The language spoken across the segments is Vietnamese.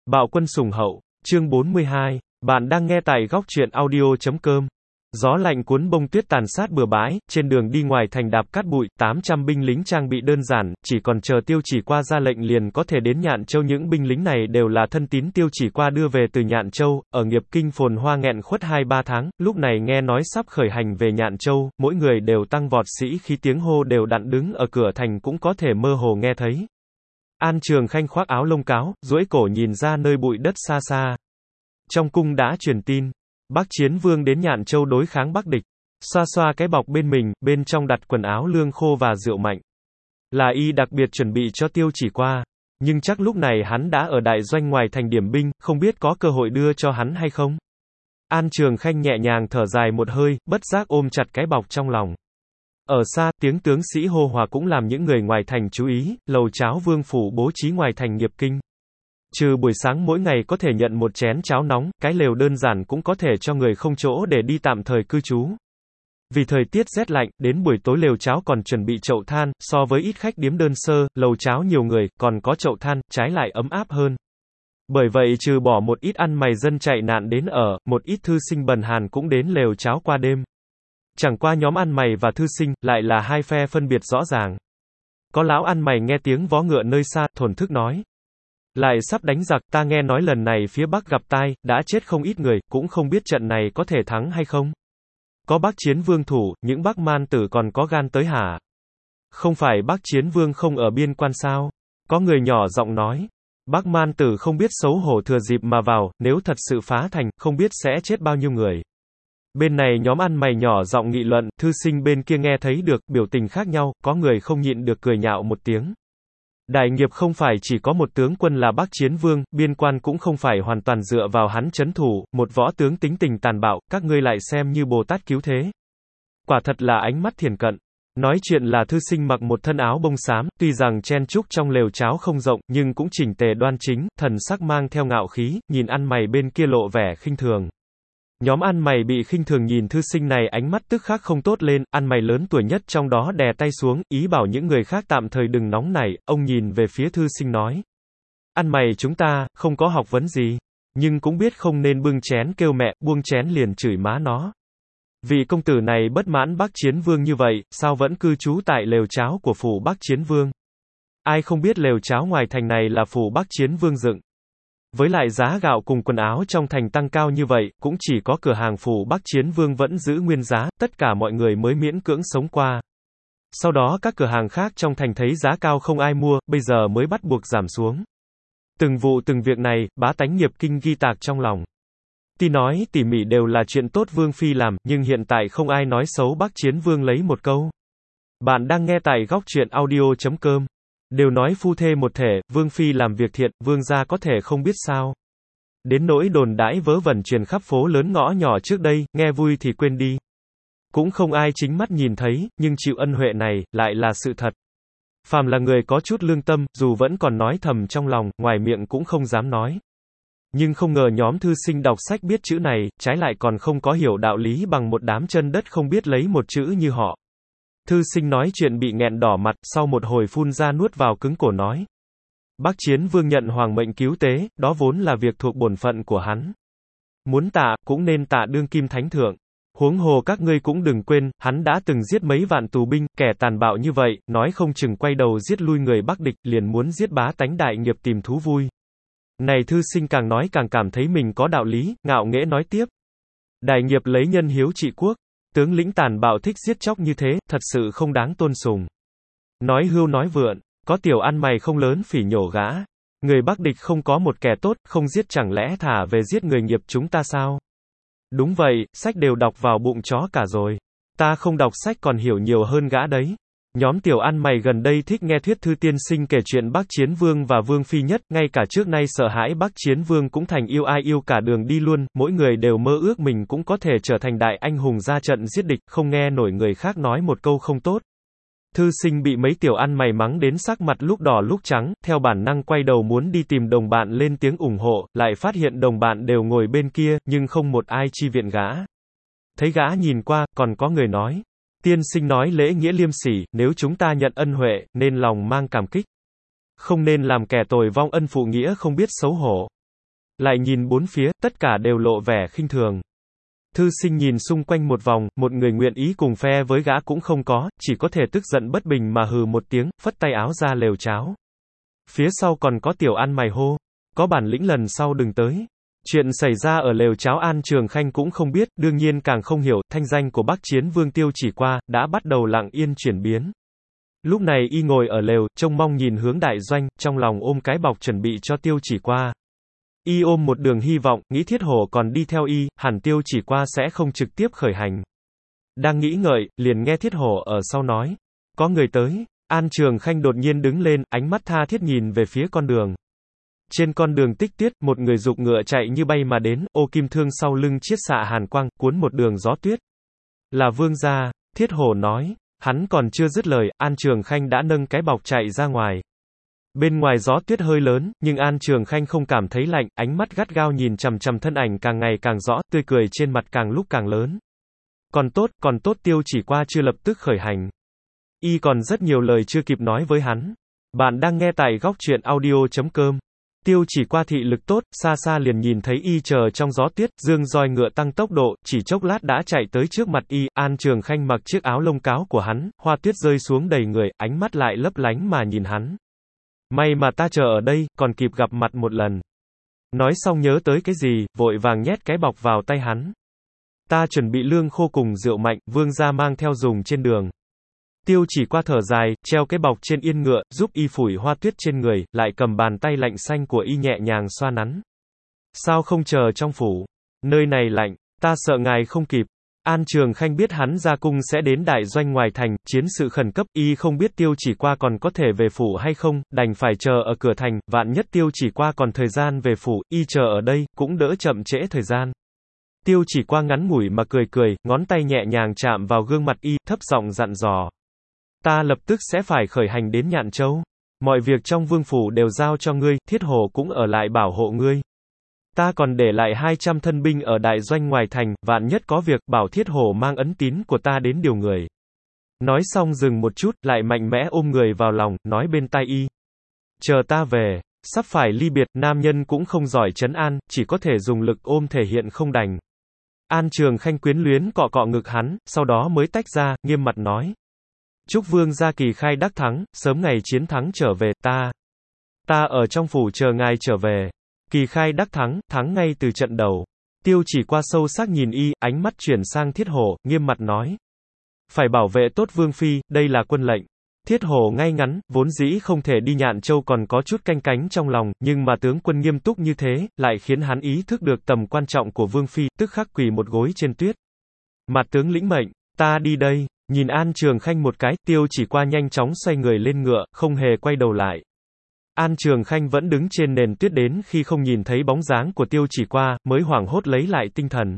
Bạo quân sùng hậu, chương 42, bạn đang nghe tại góc truyện audio.com. Gió lạnh cuốn bông tuyết tàn sát bừa bãi, trên đường đi ngoài thành đạp cát bụi, 800 binh lính trang bị đơn giản, chỉ còn chờ Tiêu Chỉ Qua ra lệnh liền có thể đến Nhạn Châu. Những binh lính này đều là thân tín Tiêu Chỉ Qua đưa về từ Nhạn Châu, ở Nghiệp Kinh phồn hoa nghẹn khuất 2-3 tháng, lúc này nghe nói sắp khởi hành về Nhạn Châu, mỗi người đều tăng vọt sĩ khi tiếng hô đều đặn, đứng ở cửa thành cũng có thể mơ hồ nghe thấy. An Trường Khanh khoác áo lông cáo, duỗi cổ nhìn ra nơi bụi đất xa xa. Trong cung đã truyền tin, Bắc Chiến Vương đến Nhạn Châu đối kháng Bắc địch. Xoa xoa cái bọc bên mình, bên trong đặt quần áo lương khô và rượu mạnh. Là y đặc biệt chuẩn bị cho Tiêu Chỉ Qua. Nhưng chắc lúc này hắn đã ở đại doanh ngoài thành điểm binh, không biết có cơ hội đưa cho hắn hay không. An Trường Khanh nhẹ nhàng thở dài một hơi, bất giác ôm chặt cái bọc trong lòng. Ở xa, tiếng tướng sĩ hô hòa cũng làm những người ngoài thành chú ý, lầu cháo vương phủ bố trí ngoài thành Nghiệp Kinh. Trừ buổi sáng mỗi ngày có thể nhận một chén cháo nóng, cái lều đơn giản cũng có thể cho người không chỗ để đi tạm thời cư trú. Vì thời tiết rét lạnh, đến buổi tối lều cháo còn chuẩn bị chậu than, so với ít khách điếm đơn sơ, lầu cháo nhiều người, còn có chậu than, trái lại ấm áp hơn. Bởi vậy trừ bỏ một ít ăn mày dân chạy nạn đến ở, một ít thư sinh bần hàn cũng đến lều cháo qua đêm. Chẳng qua nhóm ăn mày và thư sinh, lại là hai phe phân biệt rõ ràng. Có lão ăn mày nghe tiếng vó ngựa nơi xa, thổn thức nói. Lại sắp đánh giặc, ta nghe nói lần này phía Bắc gặp tai, đã chết không ít người, cũng không biết trận này có thể thắng hay không. Có Bắc Chiến Vương thủ, những Bắc man tử còn có gan tới hả? Không phải Bắc Chiến Vương không ở biên quan sao? Có người nhỏ giọng nói. Bắc man tử không biết xấu hổ thừa dịp mà vào, nếu thật sự phá thành, không biết sẽ chết bao nhiêu người. Bên này nhóm ăn mày nhỏ giọng nghị luận, thư sinh bên kia nghe thấy được, biểu tình khác nhau, có người không nhịn được cười nhạo một tiếng. Đại Nghiệp không phải chỉ có một tướng quân là Bắc Chiến Vương, biên quan cũng không phải hoàn toàn dựa vào hắn trấn thủ, một võ tướng tính tình tàn bạo, các ngươi lại xem như Bồ Tát cứu thế. Quả thật là ánh mắt thiền cận. Nói chuyện là thư sinh mặc một thân áo bông xám, tuy rằng chen chúc trong lều cháo không rộng, nhưng cũng chỉnh tề đoan chính, thần sắc mang theo ngạo khí, nhìn ăn mày bên kia lộ vẻ khinh thường. Nhóm ăn mày bị khinh thường nhìn thư sinh này ánh mắt tức khắc không tốt lên, ăn mày lớn tuổi nhất trong đó đè tay xuống, ý bảo những người khác tạm thời đừng nóng nảy, ông nhìn về phía thư sinh nói. Ăn mày chúng ta, không có học vấn gì, nhưng cũng biết không nên bưng chén kêu mẹ, buông chén liền chửi má nó. Vị công tử này bất mãn Bắc Chiến Vương như vậy, sao vẫn cư trú tại lều cháo của phủ Bắc Chiến Vương? Ai không biết lều cháo ngoài thành này là phủ Bắc Chiến Vương dựng. Với lại giá gạo cùng quần áo trong thành tăng cao như vậy, cũng chỉ có cửa hàng phủ Bắc Chiến Vương vẫn giữ nguyên giá, tất cả mọi người mới miễn cưỡng sống qua. Sau đó các cửa hàng khác trong thành thấy giá cao không ai mua, bây giờ mới bắt buộc giảm xuống. Từng vụ từng việc này, bá tánh Nghiệp Kinh ghi tạc trong lòng. Tuy nói tỉ mỉ đều là chuyện tốt Vương Phi làm, nhưng hiện tại không ai nói xấu Bắc Chiến Vương lấy một câu. Bạn đang nghe tại góc truyện audio.com. Đều nói phu thê một thể, Vương Phi làm việc thiện, Vương gia có thể không biết sao. Đến nỗi đồn đãi vớ vẩn truyền khắp phố lớn ngõ nhỏ trước đây, nghe vui thì quên đi. Cũng không ai chính mắt nhìn thấy, nhưng chịu ân huệ này, lại là sự thật. Phàm là người có chút lương tâm, dù vẫn còn nói thầm trong lòng, ngoài miệng cũng không dám nói. Nhưng không ngờ nhóm thư sinh đọc sách biết chữ này, trái lại còn không có hiểu đạo lý bằng một đám chân đất không biết lấy một chữ như họ. Thư sinh nói chuyện bị nghẹn đỏ mặt, sau một hồi phun ra nuốt vào cứng cổ nói. Bắc Chiến Vương nhận hoàng mệnh cứu tế, đó vốn là việc thuộc bổn phận của hắn. Muốn tạ, cũng nên tạ đương kim thánh thượng. Huống hồ các ngươi cũng đừng quên, hắn đã từng giết mấy vạn tù binh, kẻ tàn bạo như vậy, nói không chừng quay đầu giết lui người Bắc địch, liền muốn giết bá tánh Đại Nghiệp tìm thú vui. Này thư sinh càng nói càng cảm thấy mình có đạo lý, ngạo nghễ nói tiếp. Đại Nghiệp lấy nhân hiếu trị quốc. Tướng lĩnh tàn bạo thích giết chóc như thế, thật sự không đáng tôn sùng. Nói hưu nói vượn, có tiểu ăn mày không lớn phỉ nhổ gã. Người Bắc địch không có một kẻ tốt, không giết chẳng lẽ thả về giết người Nghiệp chúng ta sao? Đúng vậy, sách đều đọc vào bụng chó cả rồi. Ta không đọc sách còn hiểu nhiều hơn gã đấy. Nhóm tiểu ăn mày gần đây thích nghe thuyết thư tiên sinh kể chuyện Bắc Chiến Vương và Vương Phi nhất, ngay cả trước nay sợ hãi Bắc Chiến Vương cũng thành yêu ai yêu cả đường đi luôn, mỗi người đều mơ ước mình cũng có thể trở thành đại anh hùng ra trận giết địch, không nghe nổi người khác nói một câu không tốt. Thư sinh bị mấy tiểu ăn mày mắng đến sắc mặt lúc đỏ lúc trắng, theo bản năng quay đầu muốn đi tìm đồng bạn lên tiếng ủng hộ, lại phát hiện đồng bạn đều ngồi bên kia, nhưng không một ai chi viện gã. Thấy gã nhìn qua, còn có người nói. Tiên sinh nói lễ nghĩa liêm sỉ, nếu chúng ta nhận ân huệ, nên lòng mang cảm kích. Không nên làm kẻ tồi vong ân phụ nghĩa không biết xấu hổ. lại nhìn bốn phía, tất cả đều lộ vẻ khinh thường. Thư sinh nhìn xung quanh một vòng, một người nguyện ý cùng phe với gã cũng không có, chỉ có thể tức giận bất bình mà hừ một tiếng, phất tay áo ra lều cháo. Phía sau còn có tiểu ăn mày hô, có bản lĩnh lần sau đừng tới. Chuyện xảy ra ở lều cháo An Trường Khanh cũng không biết, đương nhiên càng không hiểu, thanh danh của Bắc Chiến Vương Tiêu Chỉ Qua, đã bắt đầu lặng yên chuyển biến. Lúc này y ngồi ở lều, trông mong nhìn hướng đại doanh, trong lòng ôm cái bọc chuẩn bị cho Tiêu Chỉ Qua. Y ôm một đường hy vọng, nghĩ Thiết Hổ còn đi theo y, hẳn Tiêu Chỉ Qua sẽ không trực tiếp khởi hành. Đang nghĩ ngợi, liền nghe Thiết Hổ ở sau nói, có người tới. An Trường Khanh đột nhiên đứng lên, ánh mắt tha thiết nhìn về phía con đường. Trên con đường tích tuyết, một người giục ngựa chạy như bay mà đến, ô kim thương sau lưng chiết xạ hàn quang, cuốn một đường gió tuyết. Là vương gia, Thiết Hổ nói. Hắn còn chưa dứt lời, An Trường Khanh đã nâng cái bọc chạy ra ngoài. Bên ngoài gió tuyết hơi lớn, nhưng An Trường Khanh không cảm thấy lạnh, ánh mắt gắt gao nhìn chằm chằm thân ảnh càng ngày càng rõ, tươi cười trên mặt càng lúc càng lớn. Còn tốt Tiêu Chỉ Qua chưa lập tức khởi hành. Y còn rất nhiều lời chưa kịp nói với hắn. Bạn đang nghe tại góc truyện audio.com. Tiêu Chỉ Qua thị lực tốt, xa xa liền nhìn thấy y chờ trong gió tuyết, dương roi ngựa tăng tốc độ, chỉ chốc lát đã chạy tới trước mặt y. An Trường Khanh mặc chiếc áo lông cáo của hắn, hoa tuyết rơi xuống đầy người, ánh mắt lại lấp lánh mà nhìn hắn. May mà ta chờ ở đây, còn kịp gặp mặt một lần. Nói xong nhớ tới cái gì, vội vàng nhét cái bọc vào tay hắn. Ta chuẩn bị lương khô cùng rượu mạnh, vương gia mang theo dùng trên đường. Tiêu Chỉ Qua thở dài, treo cái bọc trên yên ngựa, giúp y phủi hoa tuyết trên người, lại cầm bàn tay lạnh xanh của y nhẹ nhàng xoa nắn. Sao không chờ trong phủ? Nơi này lạnh, ta sợ ngài không kịp. An Trường Khanh biết hắn ra cung sẽ đến đại doanh ngoài thành, chiến sự khẩn cấp, y không biết Tiêu Chỉ Qua còn có thể về phủ hay không, đành phải chờ ở cửa thành, vạn nhất Tiêu Chỉ Qua còn thời gian về phủ, y chờ ở đây, cũng đỡ chậm trễ thời gian. Tiêu Chỉ Qua ngắn ngủi mà cười, ngón tay nhẹ nhàng chạm vào gương mặt y, thấp giọng dặn dò. Ta lập tức sẽ phải khởi hành đến Nhạn Châu. Mọi việc trong vương phủ đều giao cho ngươi, Thiết Hổ cũng ở lại bảo hộ ngươi. Ta còn để lại 200 thân binh ở đại doanh ngoài thành, vạn nhất có việc, bảo Thiết Hổ mang ấn tín của ta đến điều người. Nói xong dừng một chút, lại mạnh mẽ ôm người vào lòng, nói bên tai y. Chờ ta về, sắp phải ly biệt, nam nhân cũng không giỏi trấn an, chỉ có thể dùng lực ôm thể hiện không đành. An Trường Khanh quyến luyến cọ cọ ngực hắn, sau đó mới tách ra, nghiêm mặt nói. Chúc vương gia kỳ khai đắc thắng, sớm ngày chiến thắng trở về, ta ở trong phủ chờ ngài trở về. Kỳ khai đắc thắng, thắng ngay từ trận đầu. Tiêu Chỉ Qua sâu sắc nhìn y, ánh mắt chuyển sang Thiết Hổ, nghiêm mặt nói. Phải bảo vệ tốt vương phi, đây là quân lệnh. Thiết Hổ ngay ngắn, vốn dĩ không thể đi Nhạn Châu còn có chút canh cánh trong lòng, nhưng mà tướng quân nghiêm túc như thế, lại khiến hắn ý thức được tầm quan trọng của vương phi, tức khắc quỳ một gối trên tuyết. Mặt tướng lĩnh mệnh, ta đi đây. Nhìn An Trường Khanh một cái, Tiêu Chỉ Qua nhanh chóng xoay người lên ngựa, không hề quay đầu lại. An Trường Khanh vẫn đứng trên nền tuyết đến khi không nhìn thấy bóng dáng của Tiêu Chỉ Qua, mới hoảng hốt lấy lại tinh thần.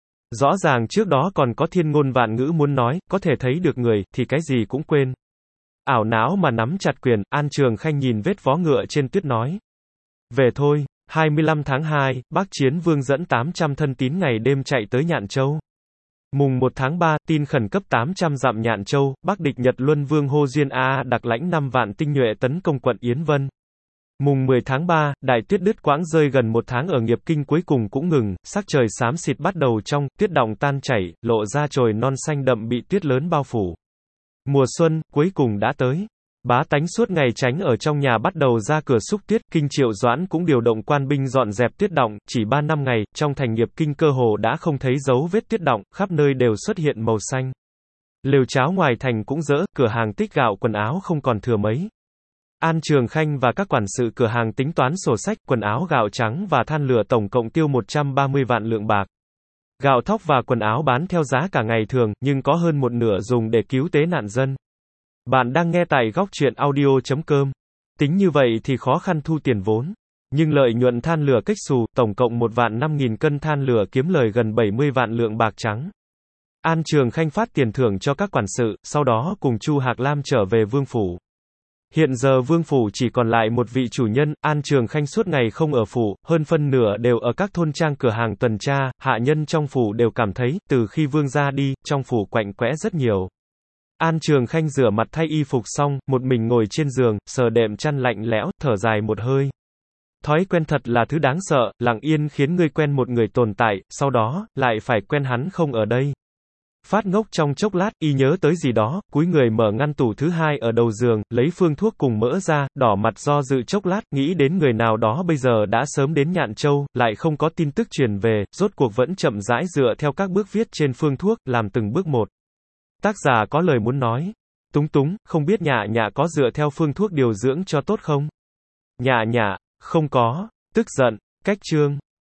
Rõ ràng trước đó còn có thiên ngôn vạn ngữ muốn nói, có thể thấy được người, thì cái gì cũng quên. Ảo não mà nắm chặt quyền, An Trường Khanh nhìn vết vó ngựa trên tuyết nói. Về thôi, 25 tháng 2, Bắc Chiến Vương dẫn 800 thân tín ngày đêm chạy tới Nhạn Châu. Mùng 1 tháng 3, tin khẩn cấp 800 dặm Nhạn Châu, Bắc địch Nhật Luân Vương Hô Duyên A đặc lãnh 5 vạn tinh nhuệ tấn công quận Yến Vân. Mùng 10 tháng 3, đại tuyết đứt quãng rơi gần một tháng ở Nghiệp Kinh cuối cùng cũng ngừng, sắc trời xám xịt bắt đầu trong, tuyết đọng tan chảy, lộ ra chồi non xanh đậm bị tuyết lớn bao phủ. Mùa xuân, cuối cùng đã tới. Bá tánh suốt ngày tránh ở trong nhà bắt đầu ra cửa xúc tuyết, Kinh Triệu Doãn cũng điều động quan binh dọn dẹp tuyết đọng, chỉ 3 năm ngày, trong thành Nghiệp Kinh cơ hồ đã không thấy dấu vết tuyết đọng, khắp nơi đều xuất hiện màu xanh. Lều cháo ngoài thành cũng dỡ, cửa hàng tích gạo quần áo không còn thừa mấy. An Trường Khanh và các quản sự cửa hàng tính toán sổ sách, quần áo gạo trắng và than lửa tổng cộng tiêu 130 vạn lượng bạc. Gạo thóc và quần áo bán theo giá cả ngày thường, nhưng có hơn một nửa dùng để cứu tế nạn dân. Bạn đang nghe tại góc truyện audio.com. Tính như vậy thì khó khăn thu tiền vốn. Nhưng lợi nhuận than lửa cách xù, tổng cộng 1.500.000 cân than lửa kiếm lời gần 70 vạn lượng bạc trắng. An Trường Khanh phát tiền thưởng cho các quản sự, sau đó cùng Chu Hạc Lam trở về vương phủ. Hiện giờ vương phủ chỉ còn lại một vị chủ nhân, An Trường Khanh suốt ngày không ở phủ, hơn phân nửa đều ở các thôn trang cửa hàng tuần tra, hạ nhân trong phủ đều cảm thấy, từ khi vương gia đi, trong phủ quạnh quẽ rất nhiều. An Trường Khanh rửa mặt thay y phục xong, một mình ngồi trên giường, sờ đệm chăn lạnh lẽo, thở dài một hơi. Thói quen thật là thứ đáng sợ, lặng yên khiến ngươi quen một người tồn tại, sau đó, lại phải quen hắn không ở đây. Phát ngốc trong chốc lát, y nhớ tới gì đó, cúi người mở ngăn tủ thứ hai ở đầu giường, lấy phương thuốc cùng mỡ ra, đỏ mặt do dự chốc lát, nghĩ đến người nào đó bây giờ đã sớm đến Nhạn Châu, lại không có tin tức truyền về, rốt cuộc vẫn chậm rãi dựa theo các bước viết trên phương thuốc, làm từng bước một. Tác giả có lời muốn nói. Túng túng, không biết Nhạ Nhạ có dựa theo phương thuốc điều dưỡng cho tốt không? Nhạ Nhạ, không có. Tức giận, cách chương.